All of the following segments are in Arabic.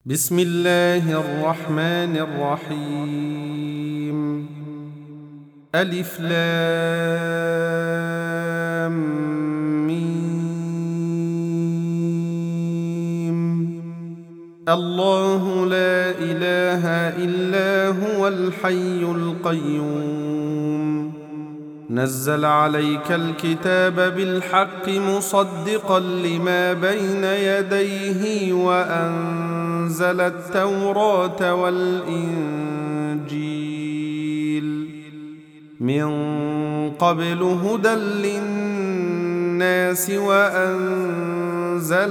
بسم الله الرحمن الرحيم. ألف لام ميم. الله لا إله إلا هو الحي القيوم. نزل عليك الكتاب بالحق مصدقا لما بين يديه وأنزل التوراة والإنجيل من قبل هدى للناس وأنزل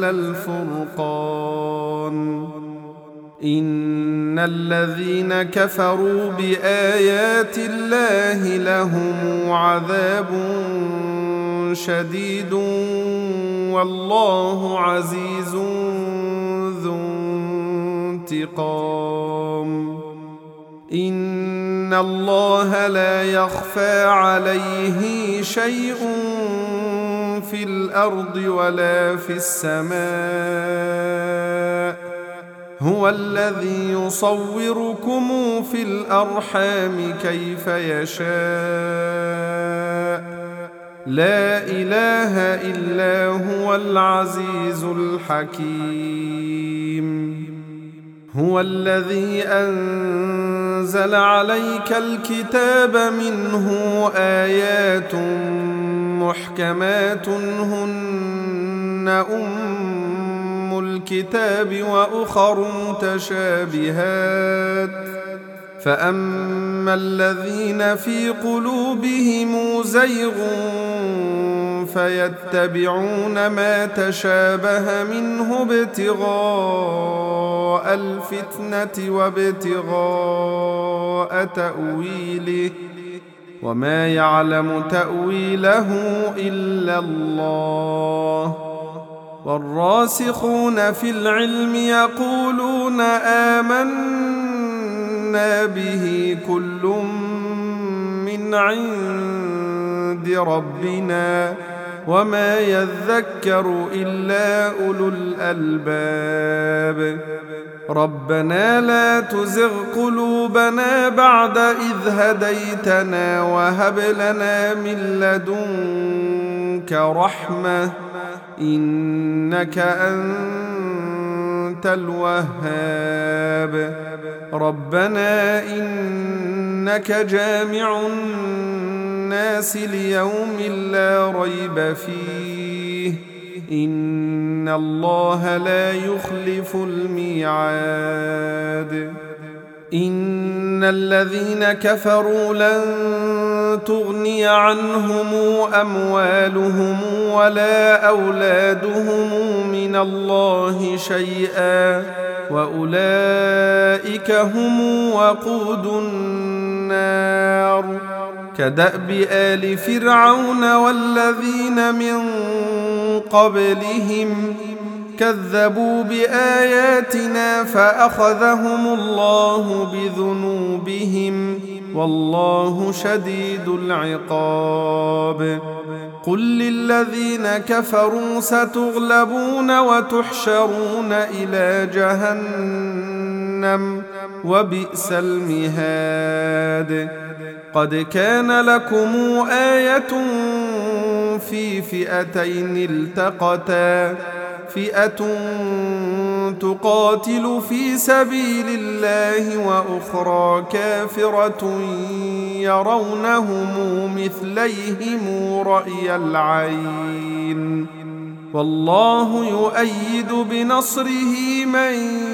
الفرقان. إن الذين كفروا بآيات الله لهم عذاب شديد والله عزيز ذو انتقام. إن الله لا يخفى عليه شيء في الأرض ولا في السماء. هو الذي يصوركم في الأرحام كيف يشاء. لا إله إلا هو العزيز الحكيم. هو الذي أنزل عليك الكتاب منه آيات محكمات هن الكتاب وأخر متشابهات. فأما الذين في قلوبهم زيغ فيتبعون ما تشابه منه ابتغاء الفتنة وابتغاء تأويله وما يعلم تأويله إلا الله. والراسخون في العلم يقولون آمنا به كل من عند ربنا وما يذكر إلا أولو الألباب. ربنا لا تزغ قلوبنا بعد إذ هديتنا وهب لنا من لدنك رحمة إنك أنت الوهاب. ربنا إنك جامع الناس ليوم لا ريب فيه إن الله لا يخلف الميعاد. إن الذين كفروا لن تغني عنهم أموالهم ولا أولادهم من الله شيئا وأولئك هم وقود النار. كدأب آل فرعون والذين من قبلهم كذبوا بآياتنا فأخذهم الله بذنوبهم والله شديد العقاب. قل للذين كفروا ستغلبون وتحشرون إلى جهنم وبئس المهاد. قد كان لكم آية في فئتين التقتا فئة تقاتل في سبيل الله وأخرى كافرة يرونهم مثليهم رأي العين والله يؤيد بنصره من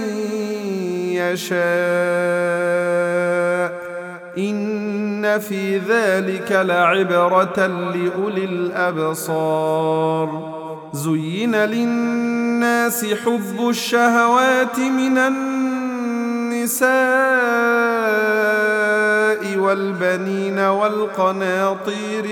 يشاء. إن في ذلك لعبرة لأولي الأبصار. زين للناس حب الشهوات من النساء والقناطير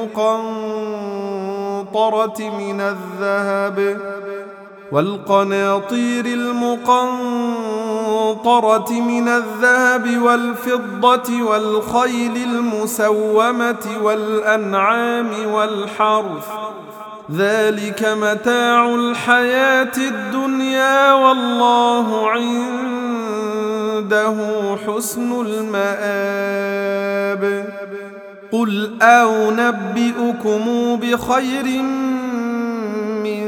المقنطرة من الذهب والفضة والخيل المسومة والأنعام والحرث ذلك متاع الحياة الدنيا والله عنده عنده حسن المآب. قل أنبئكم بخير من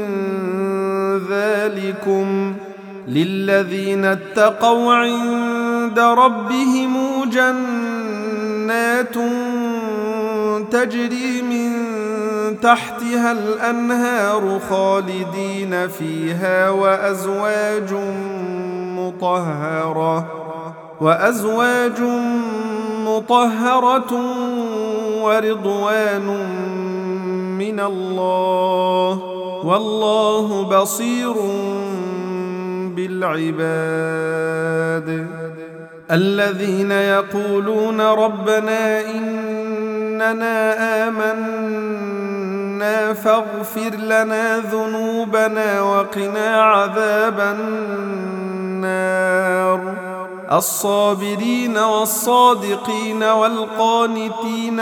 ذلكم للذين اتقوا عند ربهم جنات تجري من تحتها الأنهار خالدين فيها وأزواج مطهرة ورضوان من الله والله بصير بالعباد. الذين يقولون ربنا إننا آمنا فاغفر لنا ذنوبنا وقنا عذاب النار. الصابرين والصادقين والقانتين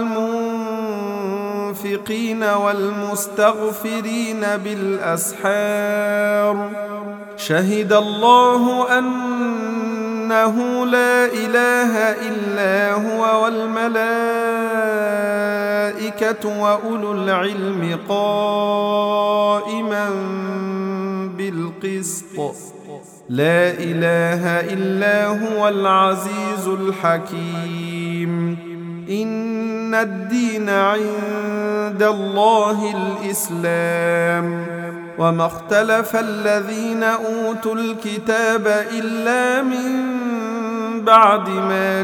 والمنفقين والمستغفرين بالأسحار. شهد الله أنه لا إله إلا هو والملائكة وأولو العلم قائما بالقسط. لا إله إلا هو العزيز الحكيم. إن الدين عند الله الإسلام وما اختلف الذين أوتوا الكتاب إلا من بعد ما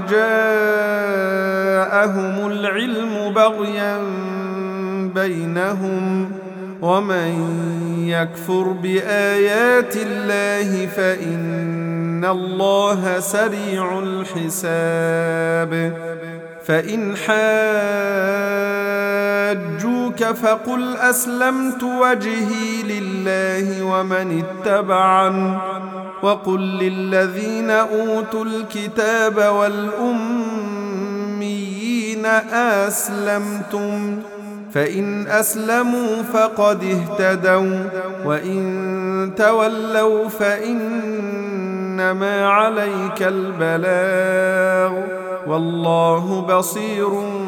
جاءهم العلم بغيا بينهم ومن يكفر بآيات الله فإن الله سريع الحساب. فإن حاجوك فقل أسلمت وجهي لله ومن اتبعن وقل للذين أوتوا الكتاب والأميين أسلمتم فإن أسلموا فقد اهتدوا وإن تولوا فإنما عليك البلاغ والله بصير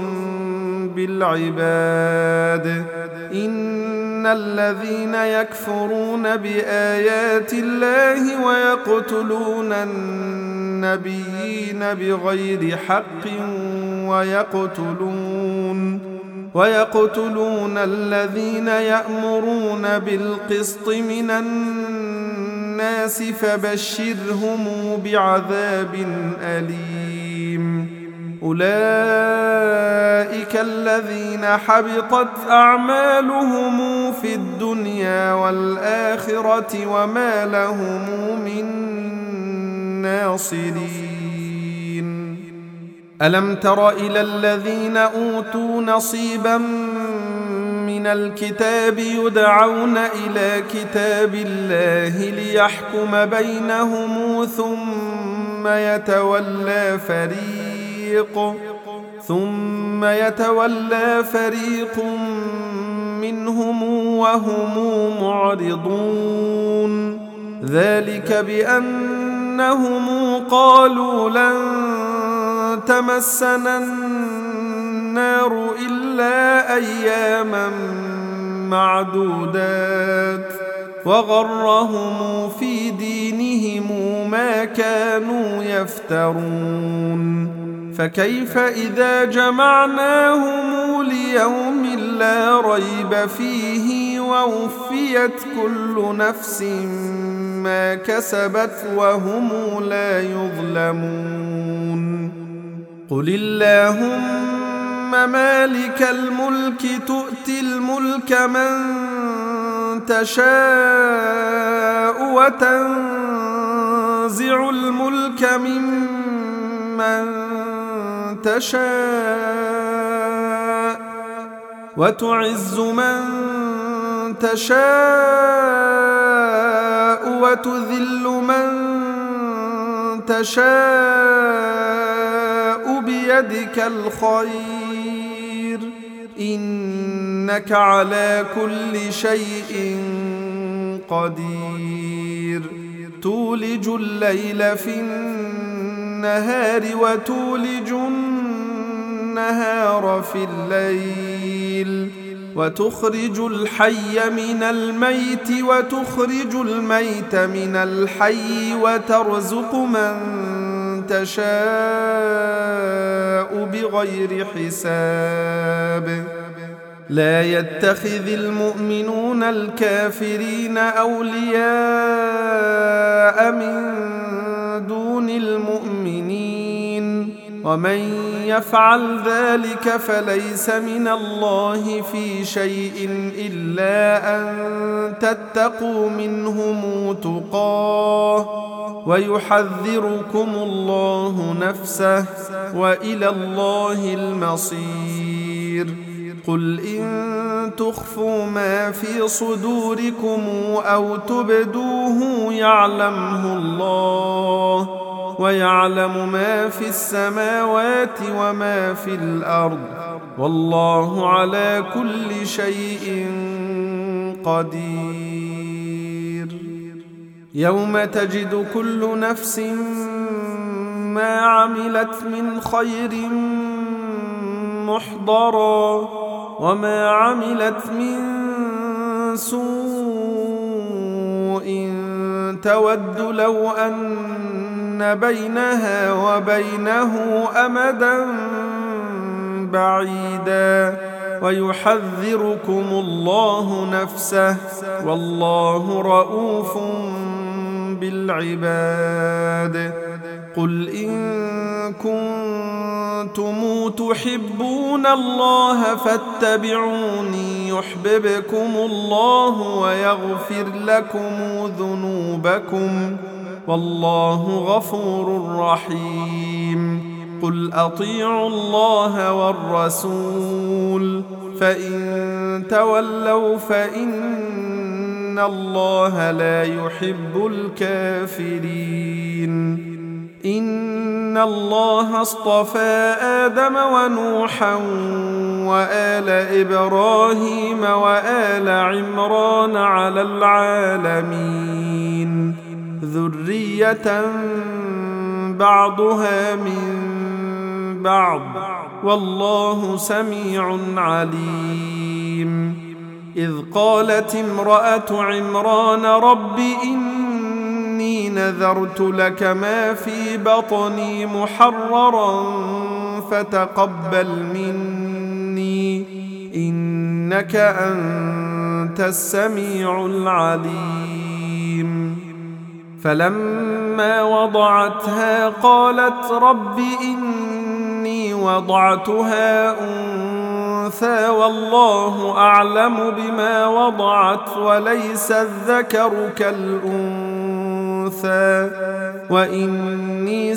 بالعباد. إن الذين يكفرون بآيات الله ويقتلون النبيين بغير حق ويقتلون الذين يأمرون بالقسط من الناس فبشرهم بعذاب أليم. أولئك الذين حبطت أعمالهم في الدنيا والآخرة وما لهم من ناصرين. ألم تر إلى الذين أوتوا نصيبا من الكتاب يدعون إلى كتاب الله ليحكم بينهم ثم يتولى فريق منهم وهم معرضون. ذلك بأنهم قالوا لن تمسنا النار إلا أياما معدودات وغرهم في دينهم ما كانوا يفترون. فكيف إذا جمعناهم ليوم لا ريب فيه ووفيت كل نفس ما كسبت وهم لا يظلمون. قل اللهم مالك الملك تؤتي الملك من تشاء وتنزع الملك ممن تشاء وتعز من تشاء وتذل من تشاء بيدك الخير إنك على كل شيء قدير. تولج الليل في النهار النهار وتولج النهار في الليل، وتخرج الحي من الميت وتخرج الميت من الحي، وترزق من تشاء بغير حساب. لا يتخذ المؤمنون الكافرين أولياء من دون المؤمنين، ومن يفعل ذلك فليس من الله في شيء إلا أن تتقوا منهم تقاه، ويحذركم الله نفسه، وإلى الله المصير. قل إن تخفوا ما في صدوركم أو تبدوه يعلمه الله، ويعلم ما في السماوات وما في الأرض، والله على كل شيء قدير. يوم تجد كل نفس ما عملت من خير محضرا، وما عملت من سوء تود لو أن بينها وبينه أمدا بعيدا، ويحذركم الله نفسه، والله رؤوف بالعباد. قل إن كنتم تحبون الله فاتبعوني يحببكم الله ويغفر لكم ذنوبكم، والله غفور رحيم. قل أطيعوا الله والرسول، فإن تولوا فإن الله لا يحب الكافرين. إن الله اصطفى آدم ونوحا وآل إبراهيم وآل عمران على العالمين، ذرية بعضها من بعض، والله سميع عليم. إذ قالت امرأة عمران رب إني نذرت لك ما في بطني محررا فتقبل مني إنك أنت السميع العليم. فلما وضعتها قالت رب إني وضعتها أنثى والله أعلم بما وضعت وليس الذكر كالأنثى، وإني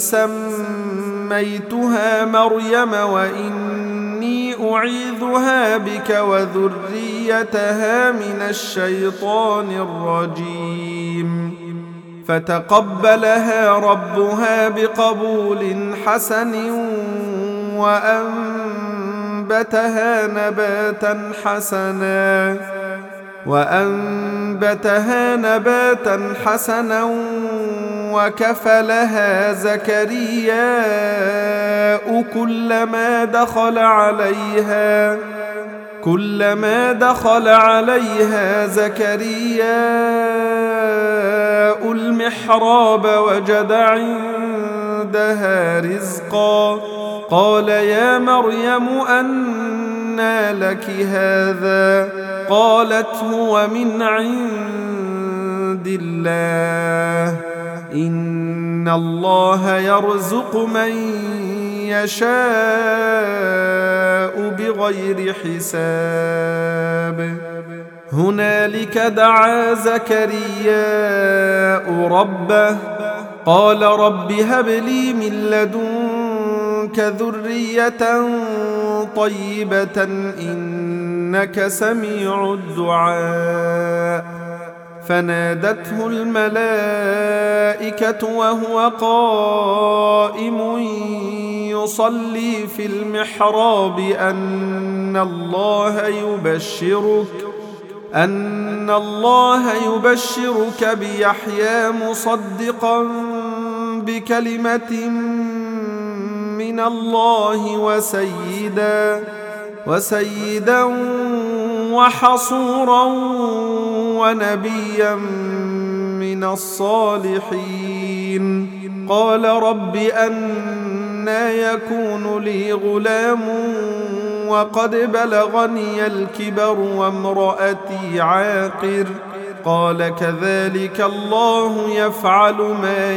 سميتها مريم وإني أعيذها بك وذريتها من الشيطان الرجيم. فتقبلها ربها بقبول حسن وأنبتها نباتا حسنا وكفلها زكرياء كلما دخل عليها زكرياء المحراب وجد عندها رزقا، قال يا مريم أنى لك هذا؟ قالت هو من عند الله، إن الله يرزق من يشاء بغير حساب. هنالك دعا زكرياء ربه قال رب هب لي من لدنك ذرية طيبة إنك سميع الدعاء. فنادته الملائكة وهو قائم يصلي في المحراب أن الله يبشرك بيحيى مصدقا بكلمة من الله وسيدا وحصورا ونبيا من الصالحين. قال رب أنى يكون لي غلام وقد بلغني الكبر وامرأتي عاقر. قال كذلك الله يفعل ما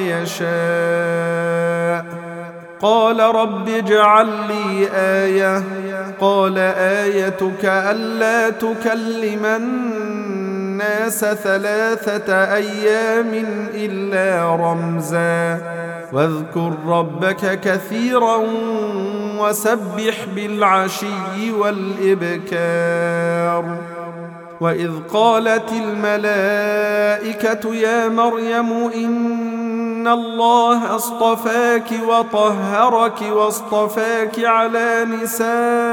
يشاء. قال رب اجعل لي آية. قال آيتك ألا تكلم الناس 3 أيام إلا رمزا واذكر ربك كثيرا وسبح بالعشي والإبكار. وإذ قالت الملائكة يا مريم إن الله اصطفاك وطهرك واصطفاك على نساء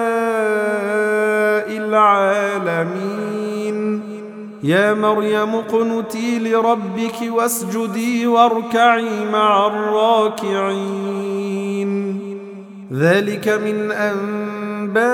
العالمين. يا مريم اقنتي لربك واسجدي واركعي مع الراكعين. ذلك من أنباء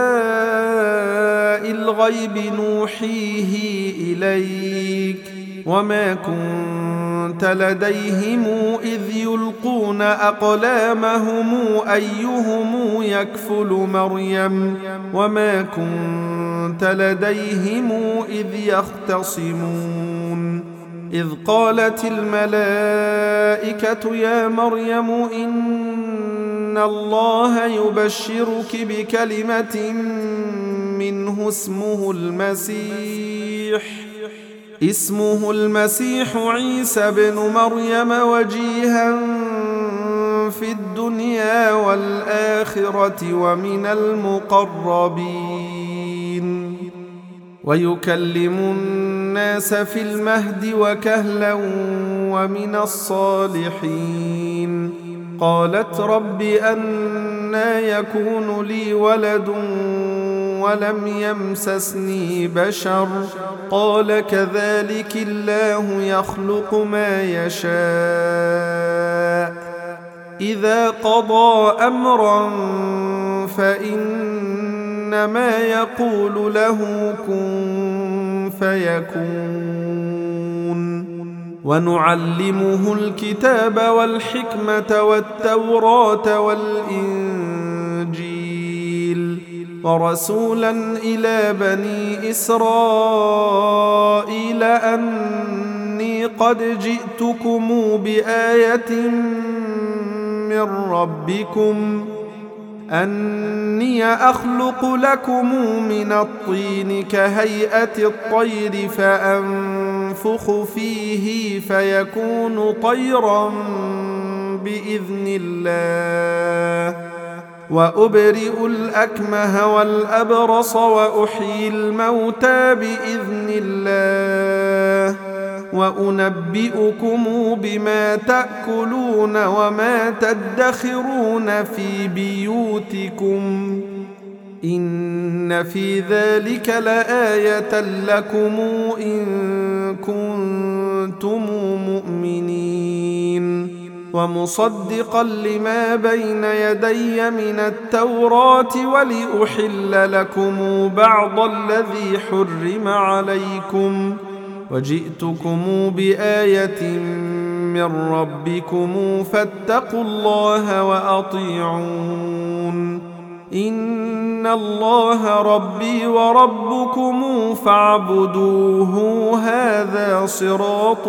الغيب نوحيه إليك وما كنت لديهم إذ يلقون أقلامهم أيهم يكفل مريم وما كنت لديهم إذ يختصمون. إذ قالت الملائكة يا مريم إن الله يبشرك بكلمة منه اسمه المسيح عيسى بن مريم وجيها في الدنيا والآخرة ومن المقربين ويكلم الناس في المهد وكهلا ومن الصالحين. قالت رب أنى يكون لي ولد ولم يمسسني بشر. قال كذلك الله يخلق ما يشاء. إذا قضى أمرا فإنما يقول له كن فيكون. ونعلمه الكتاب والحكمة والتوراة والإنجيل ورسولا إلى بني إسرائيل أني قد جئتكم بآية من ربكم أني أخلق لكم من الطين كهيئة الطير فأنفخ فيه فيكون طيرا بإذن الله وأبرئ الأكمه والأبرص وأحيي الموتى بإذن الله وأنبئكم بما تأكلون وما تدخرون في بيوتكم إن في ذلك لآية لكم إن كنتم مؤمنين. ومصدقا لما بين يدي من التوراة ولأحل لكم بعض الذي حرم عليكم وجئتكم بآية من ربكم فاتقوا الله وأطيعون. إن الله ربي وربكم فاعبدوه هذا صراط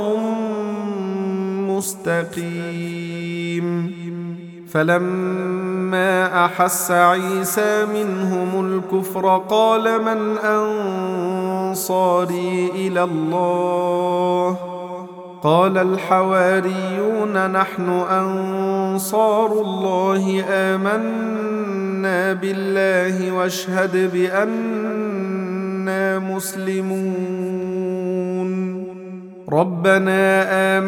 مستقيم. فلما أحس عيسى منهم الكفر قال من أنصاري إلى الله قال الحواريون نحن أنصار الله آمنا بالله واشهد بأننا مسلمون. ربنا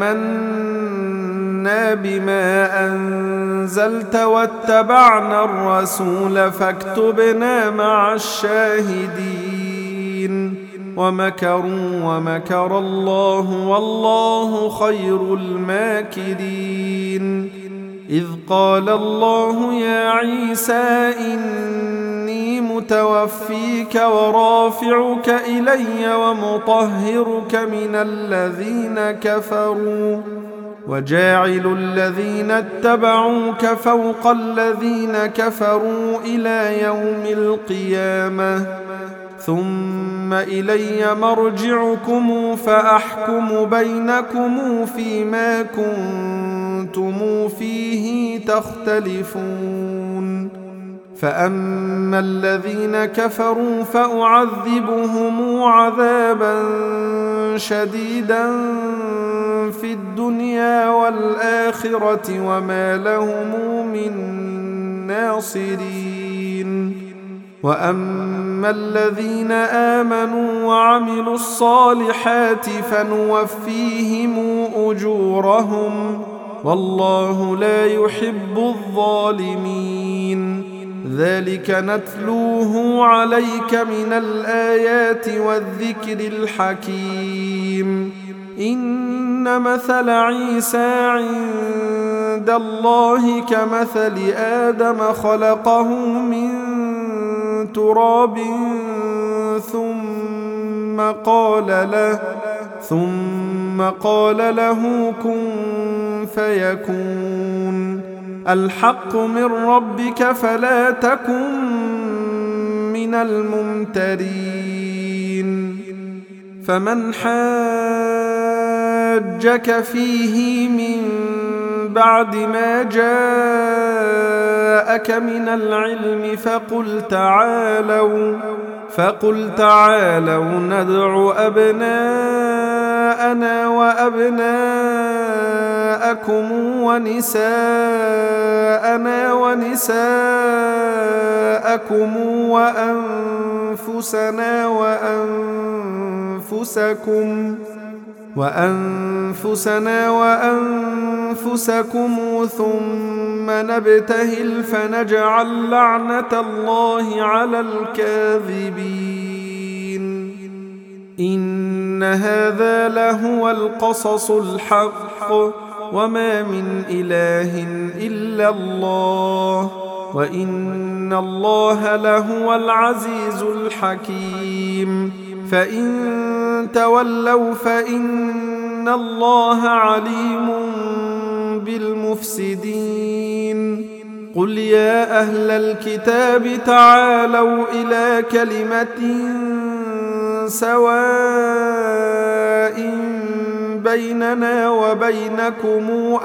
آمنا بما أنزلت واتبعنا الرسول فاكتبنا مع الشاهدين. ومكروا ومكر الله والله خير الماكرين. إذ قال الله يا عيسى إني متوفيك ورافعك إلي ومطهرك من الذين كفروا وجاعل الذين اتبعوك فوق الذين كفروا إلى يوم القيامة ثم إلي مرجعكم فأحكم بينكم فيما كنتم فيه تختلفون فأما الذين كفروا فأعذبهم عذابا شديدا في الدنيا والآخرة وما لهم من ناصرين وأما الذين آمنوا وعملوا الصالحات فنوفيهم أجورهم والله لا يحب الظالمين ذلك نتلوه عليك من الآيات والذكر الحكيم إن مثل عيسى عند الله كمثل آدم خلقه من تراب ثم قال له كن فيكون الحق من ربك فلا تكن من الممترين فمن حاجك فيه من بعد ما جاءك من العلم فقل تعالوا ندع أبناءنا وأبناءكم ونساءنا ونساءكم وأنفسنا وأنفسكم ثم نبتهل فنجعل لعنة الله على الكاذبين إن هذا لهو القصص الحق وما من إله إلا الله وإن الله لهو العزيز الحكيم فإن تولوا فإن الله عليم بالمفسدين قل يا أهل الكتاب تعالوا إلى كلمة سواء بيننا وبينكم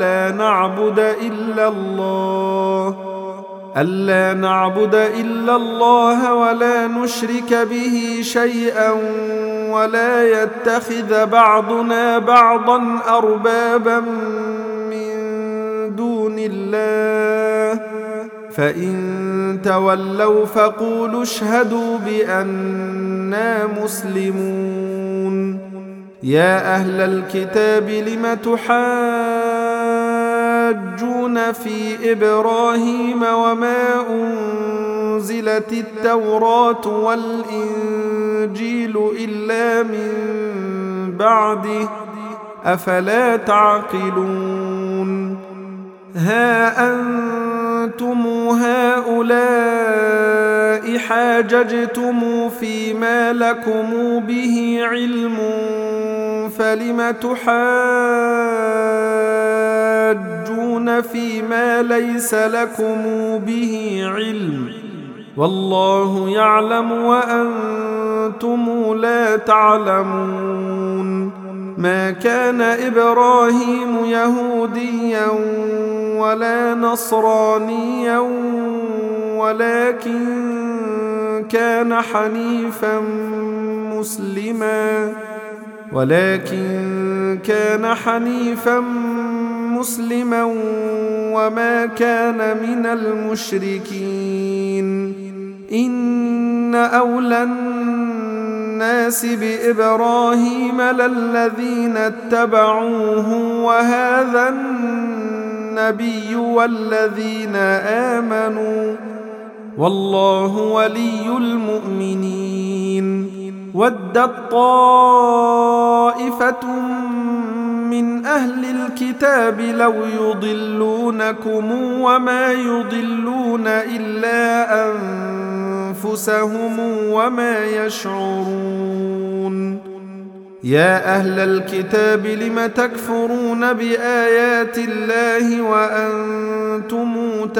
ألا نعبد إلا الله ولا نشرك به شيئا ولا يتخذ بعضنا بعضا أربابا من دون الله فإن تولوا فقولوا اشهدوا بأننا مسلمون يا أهل الكتاب لم تحاجون في إبراهيم وما أنزلت التوراة والإنجيل إلا من بعده أفلا تعقلون ها أنتم هؤلاء حاججتم فيما لكم به علم فلم تحاجون فيما ليس لكم به علم والله يعلم وأنتم لا تعلمون ما كان إبراهيم يهوديا ولا نصرانيا ولكن كان حنيفا مسلما وما كان من المشركين إن أولى الناس بإبراهيم للذين اتبعوه وهذا النبي والذين آمنوا والله ولي المؤمنين ودت طائفة من أهل الكتاب لو يضلونكم وما يضلون إلا أنفسهم وما يشعرون. يا أهل الكتاب لم تكفرون بآيات الله وأنتم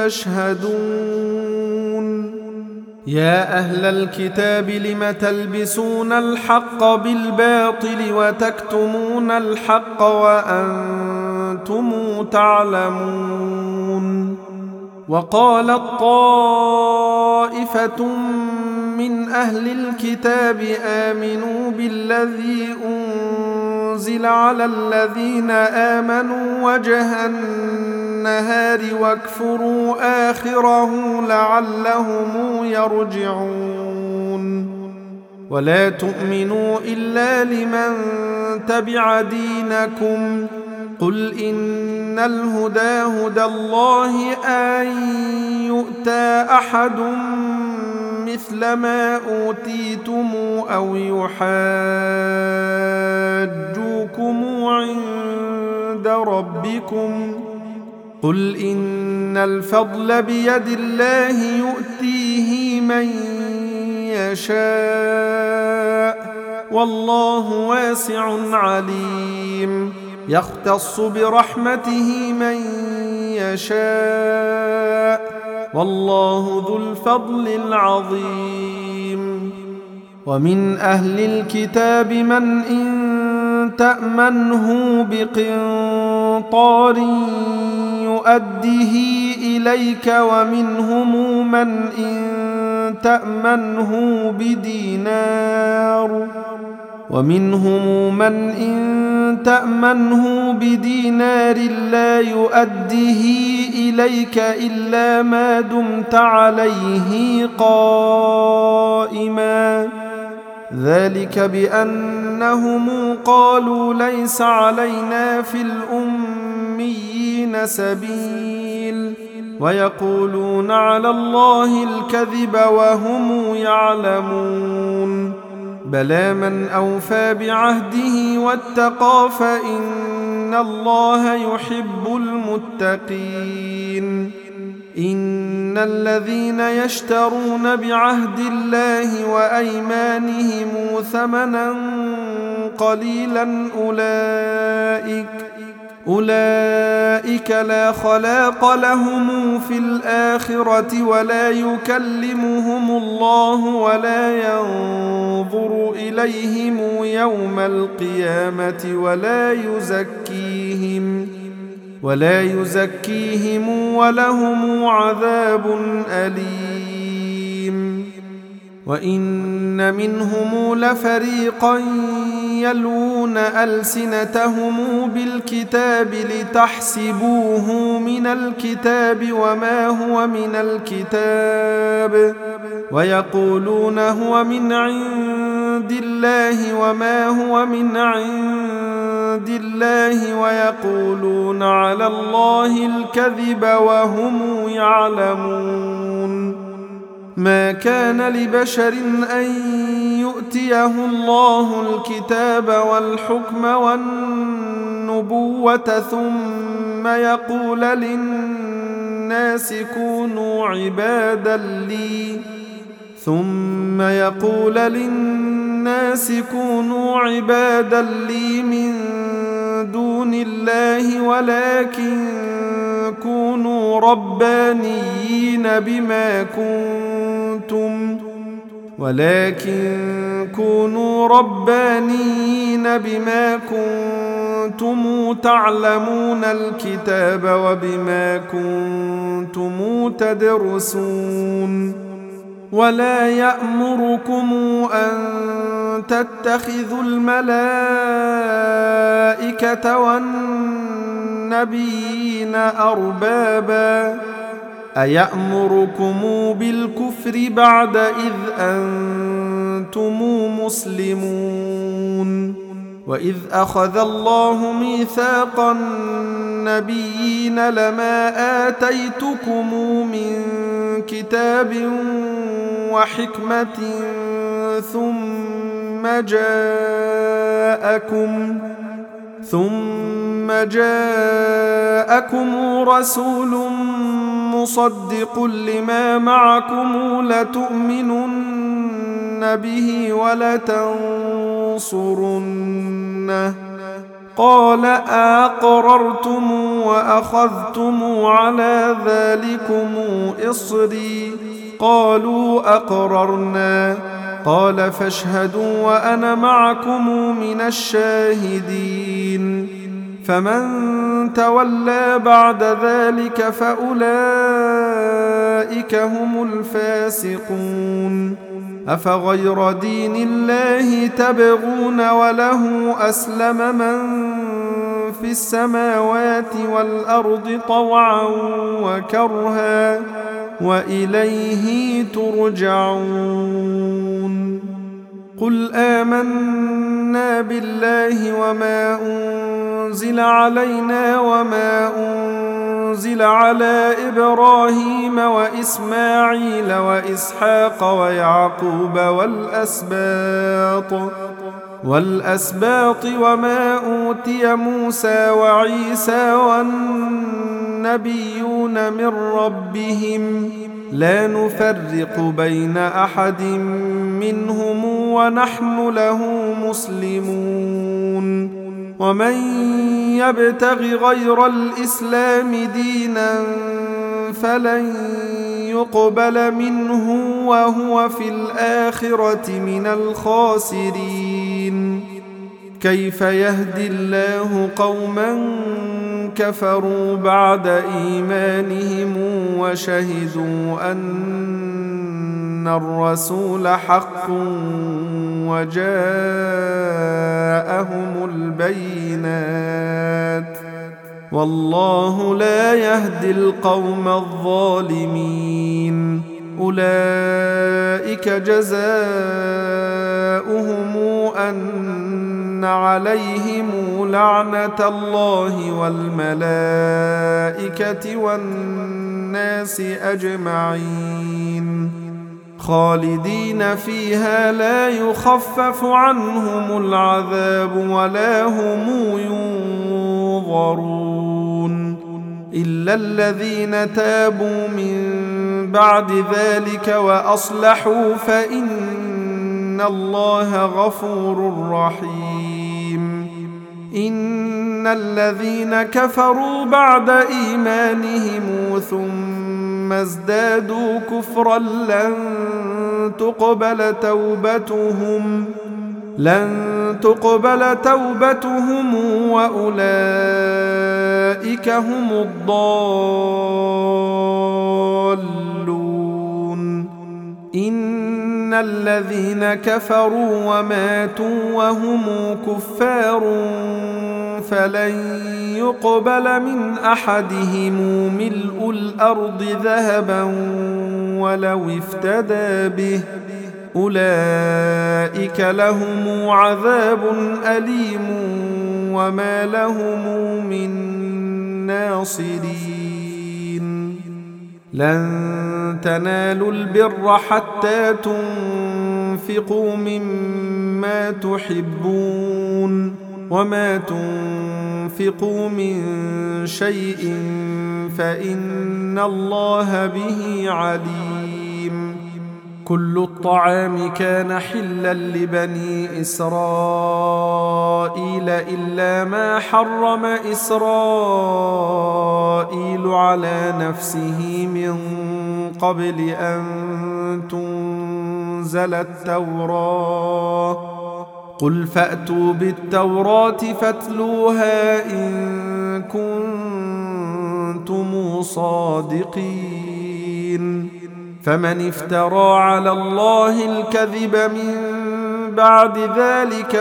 تشهدون. يا أهل الكتاب لم تلبسون الحق بالباطل وتكتمون الحق وأنتم تعلمون. وقالت طائفة من أهل الكتاب آمنوا بالذي أنزل على الذين آمنوا وجه النهار واكفروا آخره لعلهم يرجعون. ولا تؤمنوا إلا لمن تبع دينكم. قل إن الهدى هدى الله أن يؤتى أحد مثل ما أوتيتم أو يحاجوكم عند ربكم. قل إن الفضل بيد الله يؤتيه من يشاء والله واسع عليم. يختص برحمته من يشاء والله ذو الفضل العظيم. ومن أهل الكتاب من إن تأمنه بقنطار يؤديه إليك ومنهم من إن تأمنه بدينار لا يؤديه إليك إلا ما دمت عليه قائما. ذلك بأنهم قالوا ليس علينا في الأميين سبيل ويقولون على الله الكذب وهم يعلمون. بلى من أوفى بعهده واتقى فإن الله يحب المتقين. إن الذين يشترون بعهد الله وأيمانهم ثمنا قليلا أولئك لا خلاق لهم في الآخرة ولا يكلمهم الله ولا ينظر إليهم يوم القيامة ولا يزكيهم ولهم عذاب أليم. وإن منهم لفريقا يلوون ألسنتهم بالكتاب لتحسبوه من الكتاب وما هو من الكتاب ويقولون هو من عند الله وما هو من عند الله ويقولون على الله الكذب وهم يعلمون. ما كان لبشر أن يؤتيه الله الكتاب والحكم والنبوة ثم يقول للناس كونوا عبادا لي من دون الله ولكن كونوا ربانيين بما كنتم تعلمون الكتاب وبما كنتم تدرسون. ولا يأمركم أن تتخذوا الملائكة والنبيين أربابا أيأمركم بالكفر بعد إذ أنتم مسلمون. وإذ أخذ الله ميثاق النبيين لما آتيتكم من كتاب وحكمة ثم جاءكم رسول مصدق لما معكم لتؤمنن به ولتنصرنه قال أقررتم وأخذتم على ذلكم إصري قالوا أقررنا قال فاشهدوا وأنا معكم من الشاهدين فمن تولى بعد ذلك فأولئك هم الفاسقون أفغير دين الله تبغون وله أسلم من في السماوات والأرض طوعا وكرها وإليه ترجعون قل آمنا بالله وما أنزل علينا وما أنزل على إبراهيم وإسماعيل وإسحاق ويعقوب والأسباط وما أوتي موسى وعيسى والنبيون من ربهم لا نفرق بين أحد منهم ونحن له مسلمون ومن يبتغ غير الإسلام دينا فلن يقبل منه وهو في الآخرة من الخاسرين كيف يهدي الله قوما كفروا بعد إيمانهم وشهدوا أن الرسول حق وجاءهم البينات والله لا يهدي القوم الظالمين أولئك جزاؤهم أن عليهم لعنة الله والملائكة والناس أجمعين خالدين فيها لا يخفف عنهم العذاب ولا هم ينظرون إلا الذين تابوا من بعد ذلك وأصلحوا فإن الله غفور رحيم إن الذين كفروا بعد إيمانهم ثم ازدادوا كفرا لن تقبل توبتهم وأولئك هم الضالون إن الذين كفروا وماتوا وهم كفار فلن يقبل من أحدهم ملء الأرض ذهبا ولو افتدى به أولئك لهم عذاب أليم وما لهم من ناصرين لن تنالوا البر حتى تنفقوا مما تحبون وما تنفقوا من شيء فإن الله به عليم كل الطعام كان حلا لبني إسرائيل إلا ما حرم إسرائيل على نفسه من قبل أن تنزل التوراة قل فأتوا بالتوراة فاتلوها إن كنتم صادقين فمن افترى على الله الكذب من بعد ذلك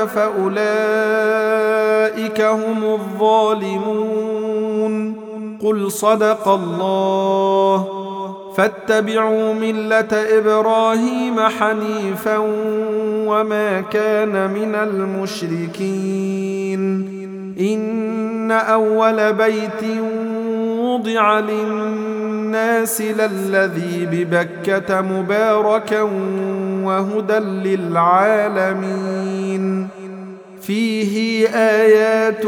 فأولئك هم الظالمون قل صدق الله فاتبعوا ملة إبراهيم حنيفا وما كان من المشركين إن أول بيت وضع للناس للذي ببكة مباركا وهدى للعالمين فيه آيات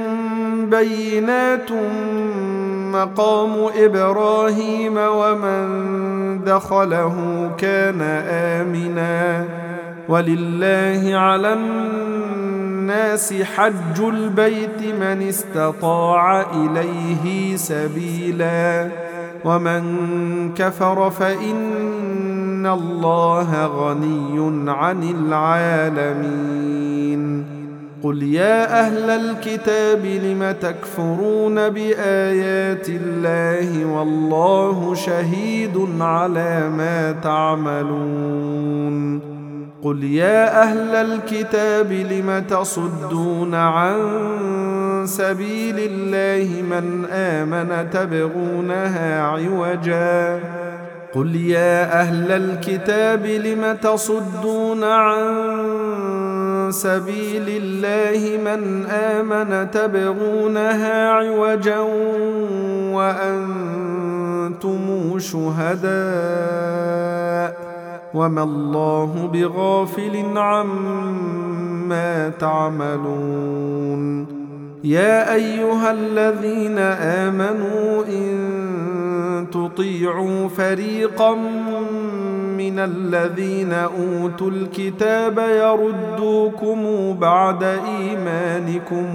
بينات مقام إبراهيم ومن دخله كان آمنا ولله على الناس حج البيت من استطاع إليه سبيلا ومن كفر فإن الله غني عن العالمين قل يا أهل الكتاب لم تكفرون بآيات الله والله شهيد على ما تعملون قل يا أهل الكتاب لم تصدون عن سبيل الله من آمن تبغونها عوجا قل يا أهل الكتاب لم تصدون عن سبيل الله من آمن تبغونها عوجا وأنتم شهداء وما الله بغافل عما تعملون يا أيها الذين آمنوا إن تطيعوا فريقا من الذين أوتوا الكتاب يردوكم بعد إيمانكم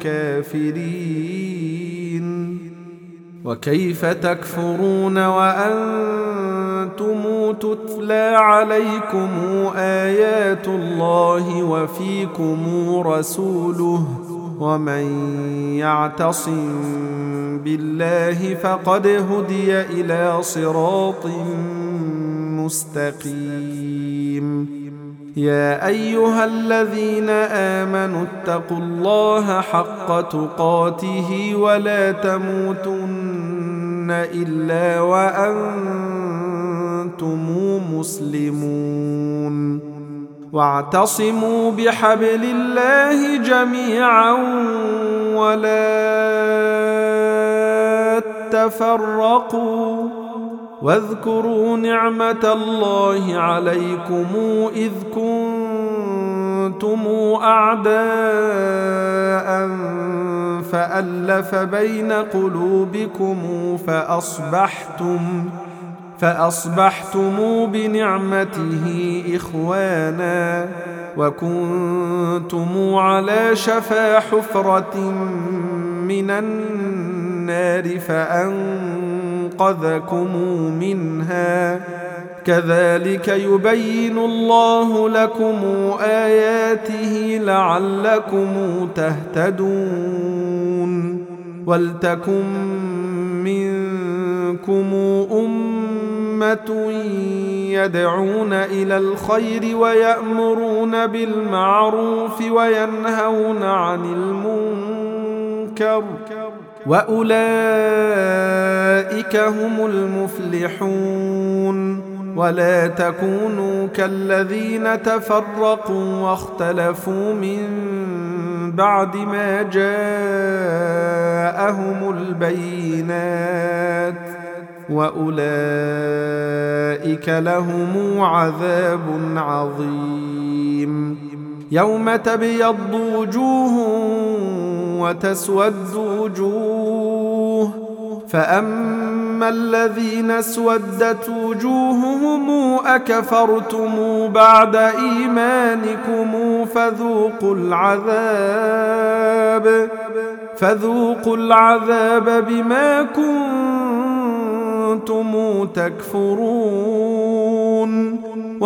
كافرين وكيف تكفرون وأنتم تتلى عليكم آيات الله وفيكم رسوله ومن يعتصم بالله فقد هدي إلى صراط مستقيم يا أيها الذين آمنوا اتقوا الله حق تقاته ولا تموتن إلا وأنتم مسلمون واعتصموا بحبل الله جميعا ولا تفرقوا واذكروا نعمة الله عليكم إذ كنتم أعداء فألف بين قلوبكم فأصبحتم بنعمته إخوانا وكنتم على شفا حفرة من النار فأنقذكم منها كذلك يبين الله لكم آياته لعلكم تهتدون ولتكن منكم أمة يدعون إلى الخير ويأمرون بالمعروف وينهون عن المنكر وأولئك هم المفلحون ولا تكونوا كالذين تفرقوا واختلفوا من بعد ما جاءهم البينات وأولئك لهم عذاب عظيم يوم تبيض وجوه وتسود وجوه فأما الذين اسودت وجوههم أكفرتم بعد إيمانكم فذوقوا العذاب بما كنتم تكفرون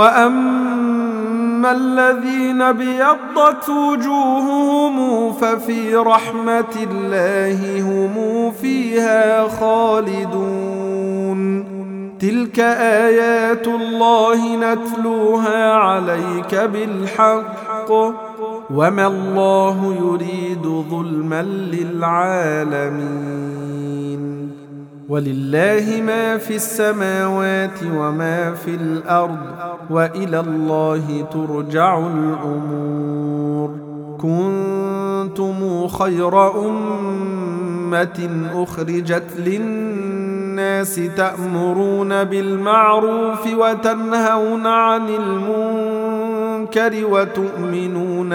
وأما الذين بيضت وجوههم ففي رحمة الله هم فيها خالدون تلك آيات الله نتلوها عليك بالحق وما الله يريد ظلما للعالمين ولله ما في السماوات وما في الأرض وإلى الله ترجع الأمور كنتم خير أمة أخرجت للناس تأمرون بالمعروف وتنهون عن المنكر المنكر وتؤمنون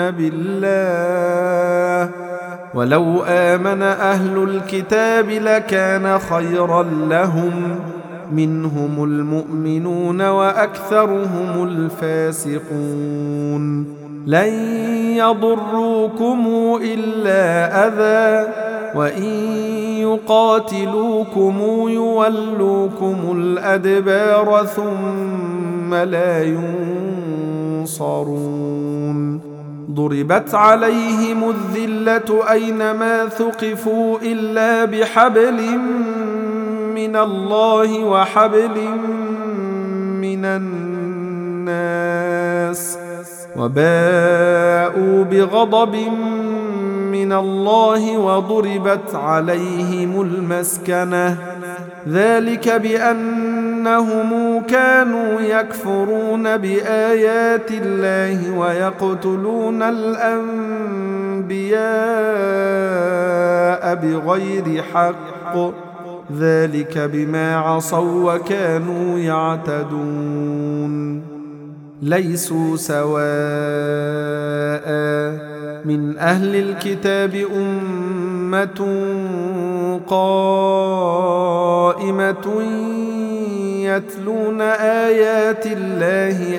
بالله ولو آمن أهل الكتاب لكان خيرا لهم منهم المؤمنون وأكثرهم الفاسقون لن يضروكم إلا أذى وإن يقاتلوكم يولوكم الأدبار ثم لا ينصرون ضربت عليهم الذلة أينما ثقفوا إلا بحبل من الله وحبل من الناس وباءوا بغضب من الله وضربت عليهم المسكنة ذلك بأنهم كانوا يكفرون بآيات الله ويقتلون الأنبياء بغير حق ذلك بما عصوا وكانوا يعتدون ليسوا سواء من أهل الكتاب أمة قائمة يتلون آيات الله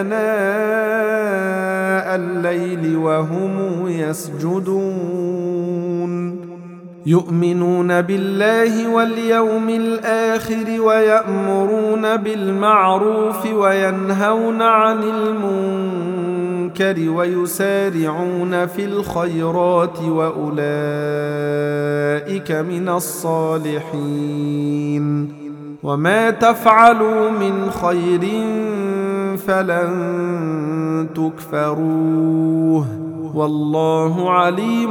آناء الليل وهم يسجدون يؤمنون بالله واليوم الآخر ويأمرون بالمعروف وينهون عن المنكر ويسارعون في الخيرات وأولئك من الصالحين وما تفعلوا من خير فلن تكفروه والله عليم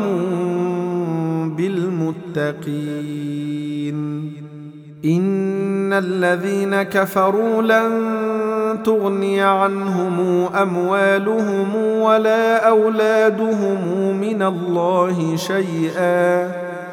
بالمتقين إن الذين كفروا لن تغني عنهم أموالهم ولا أولادهم من الله شيئا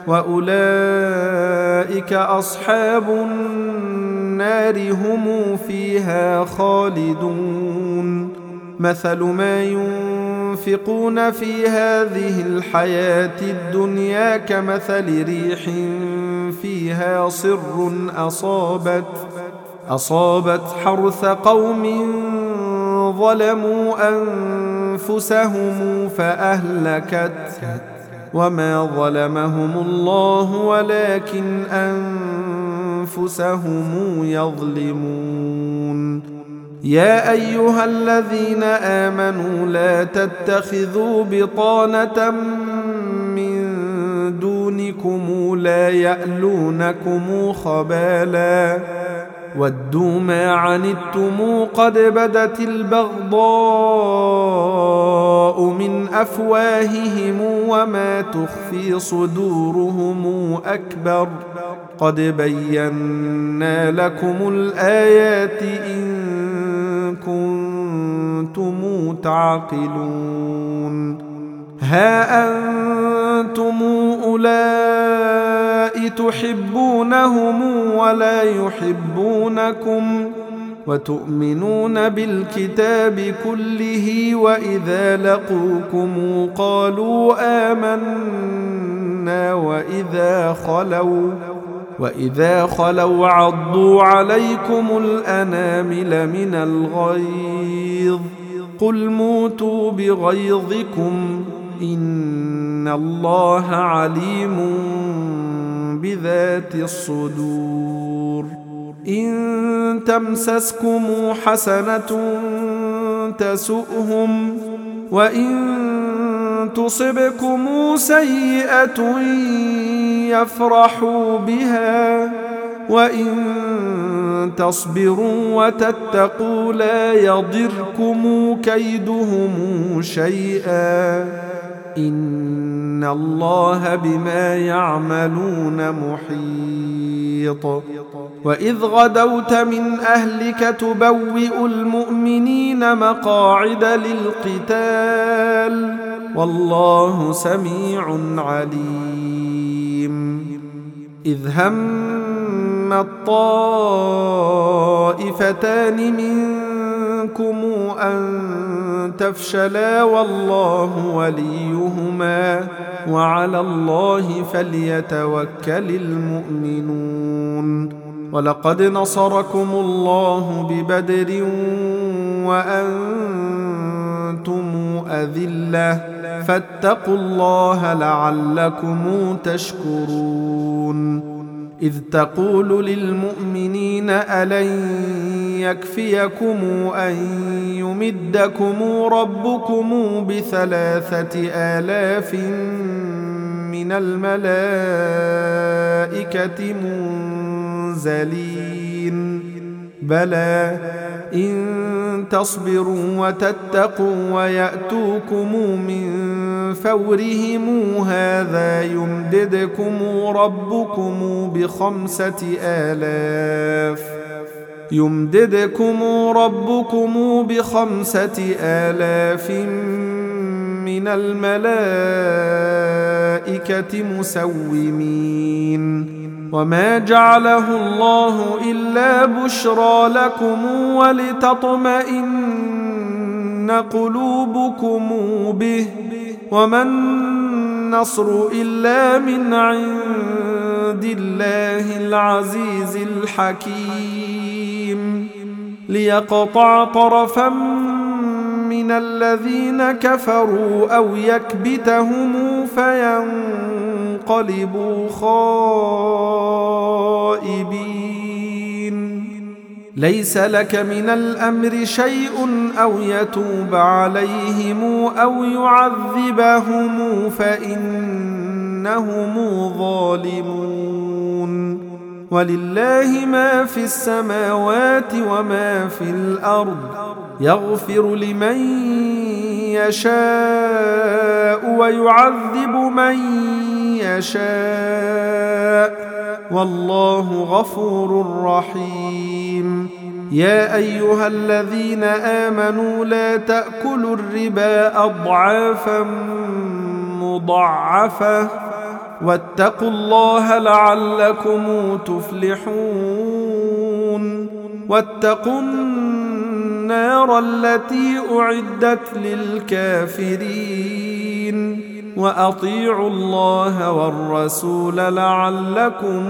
وأولئك أصحاب النار هم فيها خالدون مثل ما ينفقون في هذه الحياة الدنيا كمثل ريح فيها صر أصابت حرث قوم ظلموا أنفسهم فأهلكته وما ظلمهم الله ولكن أنفسهم يظلمون يا أيها الذين آمنوا لا تتخذوا بطانة من دونكم لا يألونكم خبالا ودوا ما عنتم قد بدت البغضاء من أفواههم وما تخفي صدورهم أكبر قد بينا لكم الآيات إن كنتم تعقلون ها أنتم أولئك تحبونهم ولا يحبونكم وتؤمنون بالكتاب كله وإذا لقوكم قالوا آمنا وإذا خلوا عضوا عليكم الأنامل من الغيظ قل موتوا بغيظكم إن الله عليم بذات الصدور إن تمسسكم حسنة تسؤهم وإن تصبكم سيئة يفرحوا بها وإن تصبروا وتتقوا لا يضركم كيدهم شيئا إن الله بما يعملون محيط وإذ غدوت من أهلك تبوئ المؤمنين مقاعد للقتال والله سميع عليم إذ هم الطائفتان منكم أن تفشلا والله وليهما وعلى الله فليتوكل المؤمنون. ولقد نصركم الله ببدر وأنتم أذلة فاتقوا الله لعلكم تشكرون. إذ تقول للمؤمنين ألن يكفيكم أن يمدكم ربكم ب3,000 من الملائكة منزلين بلى إن تصبروا وتتقوا ويأتوكم من فورهم هذا يمددكم ربكم ب5,000 من الملائكة مسومين. وما جعله الله إلا بشرى لكم ولتطمئن قلوبكم به وما النصر إلا من عند الله العزيز الحكيم. ليقطع طرفا من الذين كفروا أو يكبتهم فينقلبوا خائبين. ليس لك من الأمر شيء أو يتوب عليهم أو يعذبهم فإنهم ظالمون. ولله ما في السماوات وما في الأرض يغفر لمن يشاء ويعذب من يشاء والله غفور رحيم. يا أيها الذين آمنوا لا تأكلوا الربا أضعافا مضاعفة واتقوا الله لعلكم تفلحون. واتقوا النار التي أعدت للكافرين وأطيعوا الله والرسول لعلكم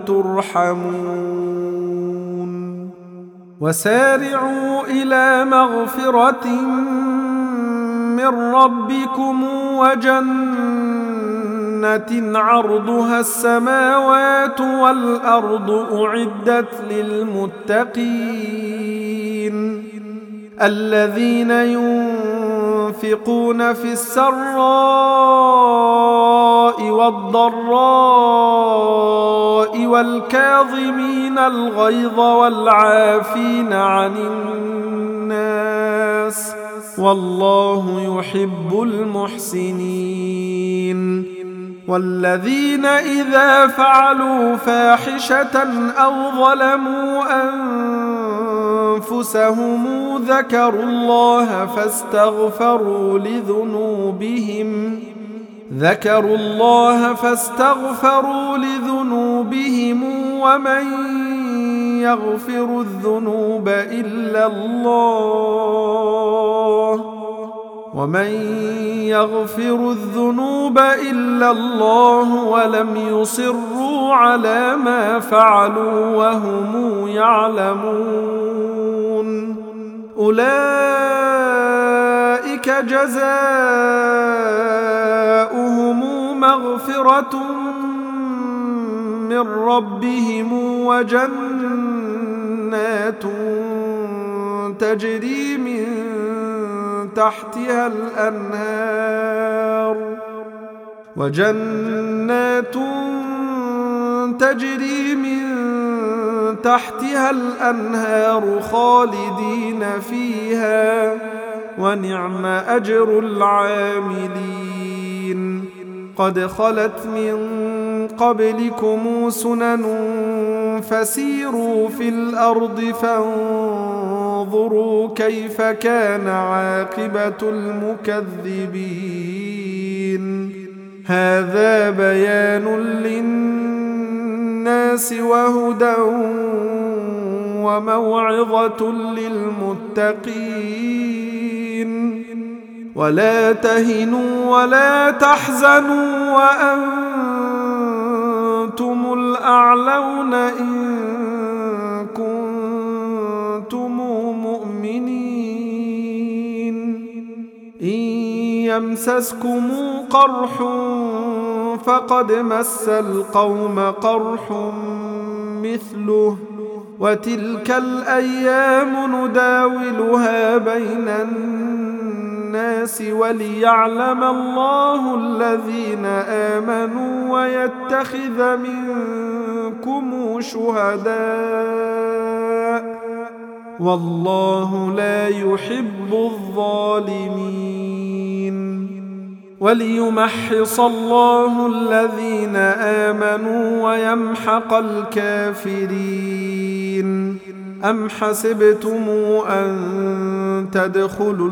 ترحمون. وسارعوا إلى مغفرة من ربكم وجنة عرضها السماوات والأرض أعدت للمتقين الذين ينفقون في السراء والضراء والكاظمين الغيظ والعافين عن الناس والله يحب المحسنين. والذين إذا فعلوا فاحشة أو ظلموا أنفسهم ذكروا الله فاستغفروا لذنوبهم ومن يغفر الذنوب إلا الله ولم يصروا على ما فعلوا وهم يعلمون أولئك جزاؤهم مغفرة من ربهم وجنات تجري من تحتها الأنهار خالدين فيها ونعم أجر العاملين. قد خلت من قبلكم سنن فسيروا في الأرض فانظروا كيف كان عاقبة المكذبين. هذا بيان للناس وهدى وموعظة للمتقين. ولا تهنوا ولا تحزنوا وأنتم الأعلون إن كنتم مؤمنين. إن يمسسكم قرح فقد مس القوم قرح مثله، وتلك الأيام نداولها بين الناس وليعلم الله الذين آمنوا ويتخذ منكم شهداء، والله لا يحب الظالمين. وليمحص الله الذين آمنوا ويمحق الكافرين. أم حسبتم أن تدخلوا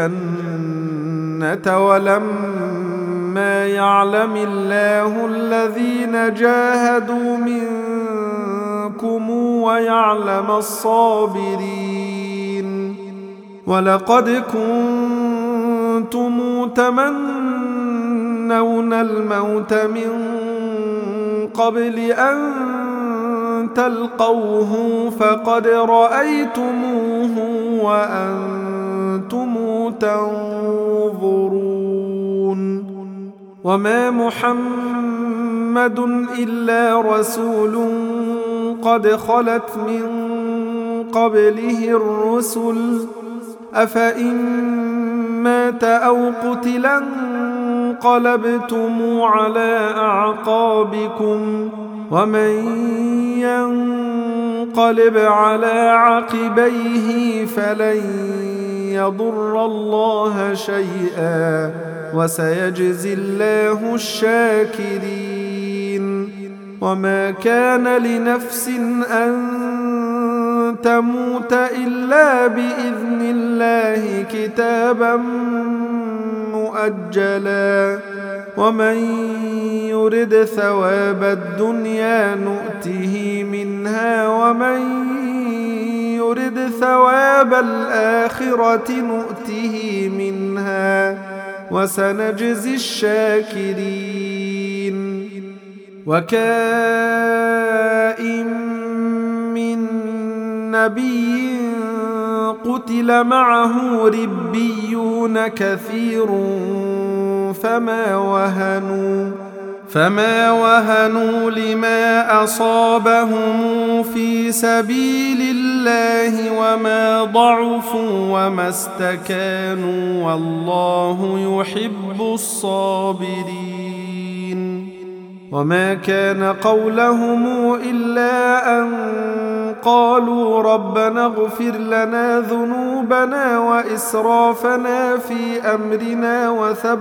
الجنة ولما يعلم الله الذين جاهدوا منكم ويعلم الصابرين؟ ولقد كنتم تمنون الموت من قبل أن تلقوه فقد رأيتموه وأنتم تنظرون. وما محمد إلا رسول قد خلت من قبله الرسل، أفإن مات أو قتلا انقلبتم على أعقابكم، ومن ينقلب على عقبيه فلن يضر الله شيئا وسيجزي الله الشاكرين. وما كان لنفس أن تموت إلا بإذن الله كتابا مؤجلا، ومن يرد ثواب الدنيا نؤته منها ومن يرد ثواب الآخرة نؤته منها وسنجزي الشاكرين. وكائن من نبي قتل معه ربيون كثير فما وهنوا لما أصابهم في سبيل الله وما ضعفوا وما استكانوا والله يحب الصابرين. وما كان قولهم إلا أن قالوا ربنا اغفر لنا ذنوبنا وإسرافنا في أمرنا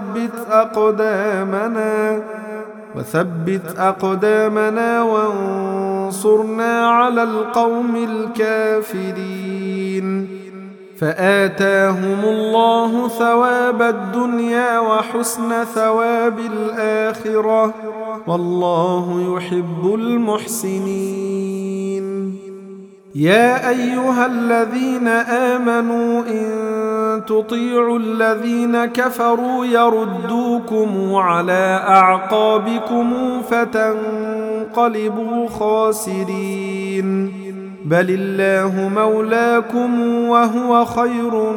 وثبت أقدامنا وانصرنا على القوم الكافرين. فآتاهم الله ثواب الدنيا وحسن ثواب الآخرة والله يحب المحسنين. يا أيها الذين آمنوا إن تطيعوا الذين كفروا يردوكم على أعقابكم فتنقلبوا خاسرين، بل الله مولاكم وهو خير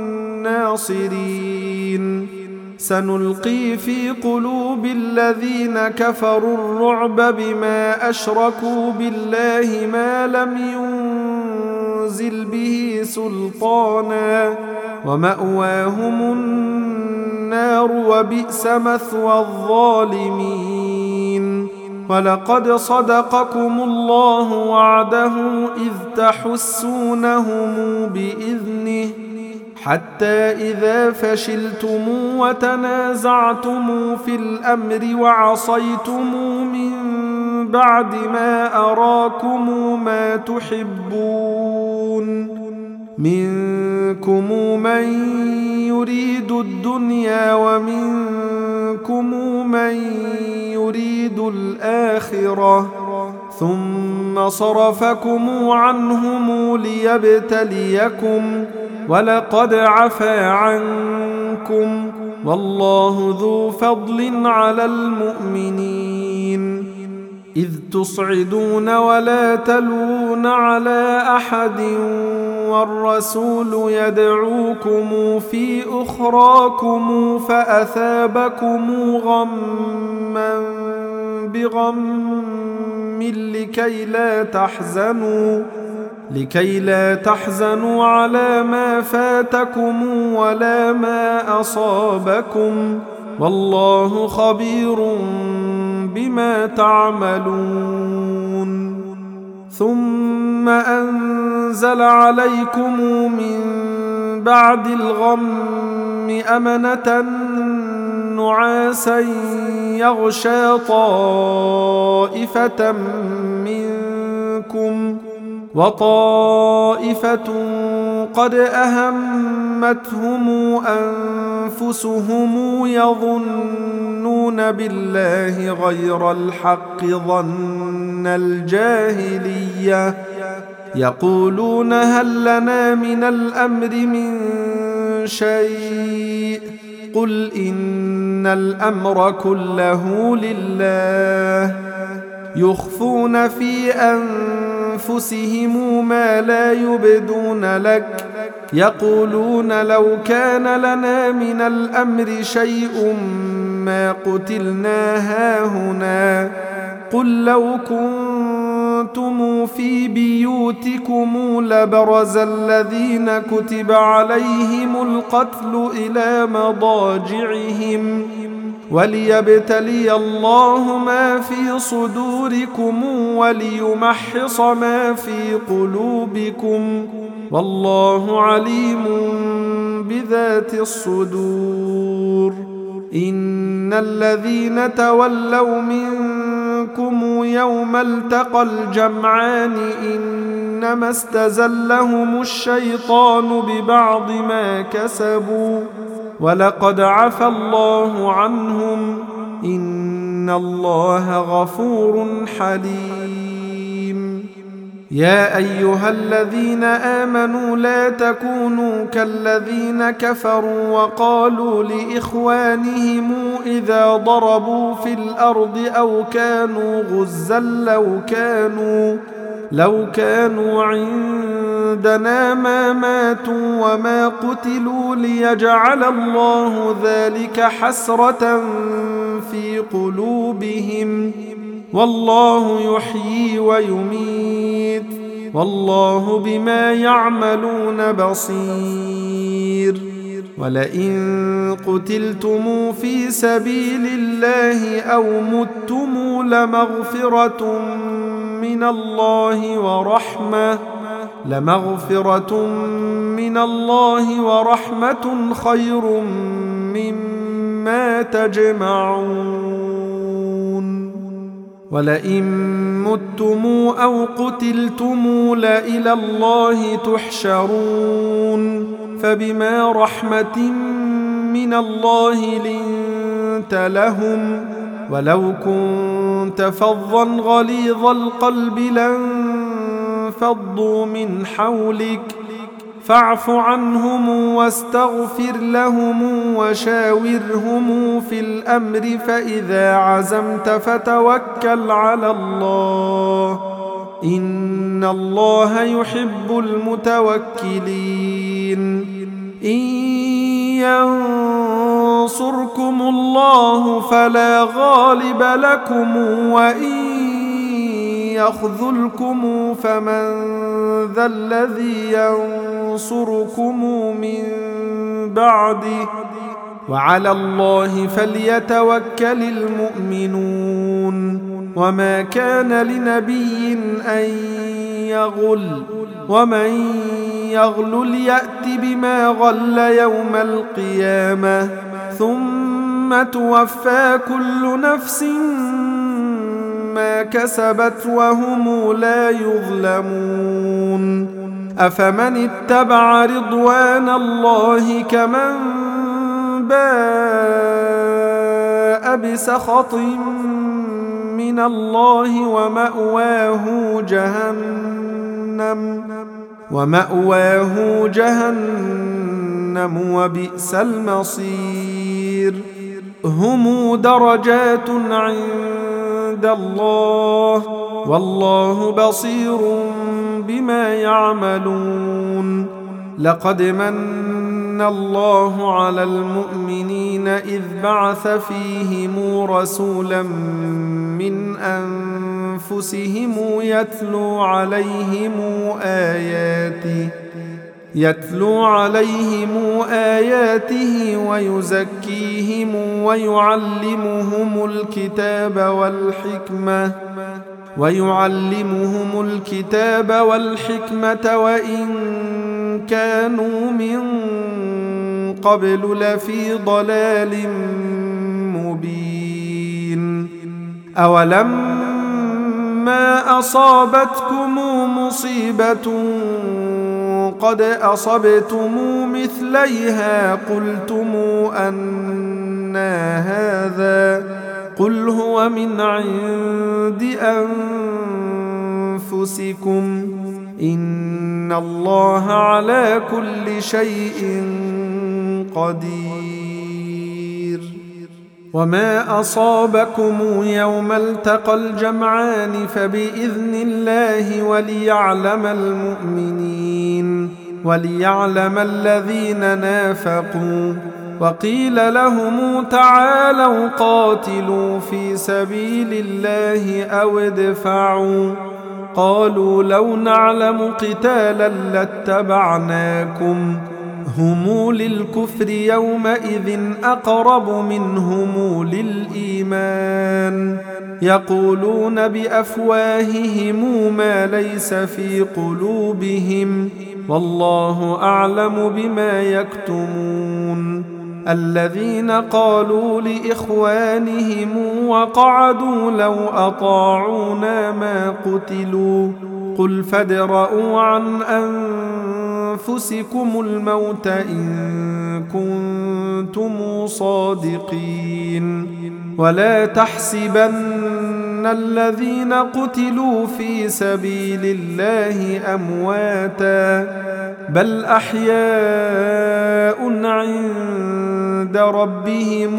الناصرين. سنلقي في قلوب الذين كفروا الرعب بما أشركوا بالله ما لم ينزل به سلطانا ومأواهم النار وبئس مثوى الظالمين. ولقد صدقكم الله وعده إذ تحسونهم بإذنه حتى إذا فشلتم وتنازعتم في الأمر وعصيتم من بعد ما أراكم ما تحبون منكم من يريد الدنيا ومنكم من يريد الآخرة ثم ثم صرفكم عنهم ليبتليكم ولقد عفا عنكم والله ذو فضل على المؤمنين إذ تصعدون ولا تلوون على أحد والرسول يدعوكم في أخراكم فأثابكم غما بغم لكي لا تحزنوا على ما فاتكم ولا ما أصابكم والله خبير بما تعملون ثم أنزل عليكم من بعد الغم أمنة نعاسا يغشى طائفة منكم وطائفة قد أهمتهم أنفسهم يظنون بالله غير الحق ظن الجاهلية يقولون هل لنا من الأمر من شيء قل إن الأمر كله لله يخفون في أنفسهم ما لا يبدون لك يقولون لو كان لنا من الأمر شيء ما قتلنا هاهنا قل لو كنتم في بيوتكم لبرز الذين كتب عليهم القتل إلى مضاجعهم وليبتلي الله ما في صدوركم وليمحص ما في قلوبكم والله عليم بذات الصدور إن الذين تولوا منكم يوم التقى الجمعان إنما استزلهم الشيطان ببعض ما كسبوا ولقد عفى الله عنهم إن الله غفور حليم يا أيها الذين آمنوا لا تكونوا كالذين كفروا وقالوا لإخوانهم إذا ضربوا في الأرض أو كانوا غزا لو كانوا عندنا ما ماتوا وما قتلوا ليجعل الله ذلك حسرة في قلوبهم والله يحيي ويميت والله بما يعملون بصير ولئن قتلتم في سبيل الله أو متم لمغفرة من الله ورحمة خير مما تجمعون ولئن متم أو قتلتم لإلى الله تحشرون فبما رحمة من الله لنت لهم ولو كنت فظا غليظ القلب لانفضوا من حولك فاعف عنهم واستغفر لهم وشاورهم في الأمر فإذا عزمت فتوكل على الله إن الله يحب المتوكلين إن ينصركم الله فلا غالب لكم وإن يخذلكم فمن ذا الذي ينصركم من بعده وعلى الله فليتوكل المؤمنون وما كان لنبي أن يغل ومن يغل يأت بما غل يوم القيامة ثم توفى كل نفس ما كسبت وهم لا يظلمون أفمن اتبع رضوان الله كمن باء بسخط من الله ومأواه جهنم وبئس المصير هم درجات عند الله والله بصير بما يعملون لقد من الله على المؤمنين إذ بعث فيهم رسولا من أنفسهم يتلو عليهم آياته ويزكيهم ويعلمهم الكتاب والحكمة وإن كانوا من قبل لفي ضلال مبين أولما أصابتكم مصيبة قد أصبتم مثليها قلتم أنى هذا قل هو من عند أنفسكم إن الله على كل شيء قدير وما أصابكم يوم التقى الجمعان فبإذن الله وليعلم الذين نافقوا وقيل لهم تعالوا قاتلوا في سبيل الله أو ادفعوا قالوا لو نعلم قتالا لاتبعناكم هم للكفر يومئذ أقرب منهم للإيمان يقولون بأفواههم ما ليس في قلوبهم والله أعلم بما يكتمون الذين قالوا لإخوانهم وقعدوا لو أطاعونا ما قتلوا قل فادرءوا عن أنفسكم الموت إن كنتم صادقين ولا تحسبن الذين قتلوا في سبيل الله أمواتا بل أحياء عند ربهم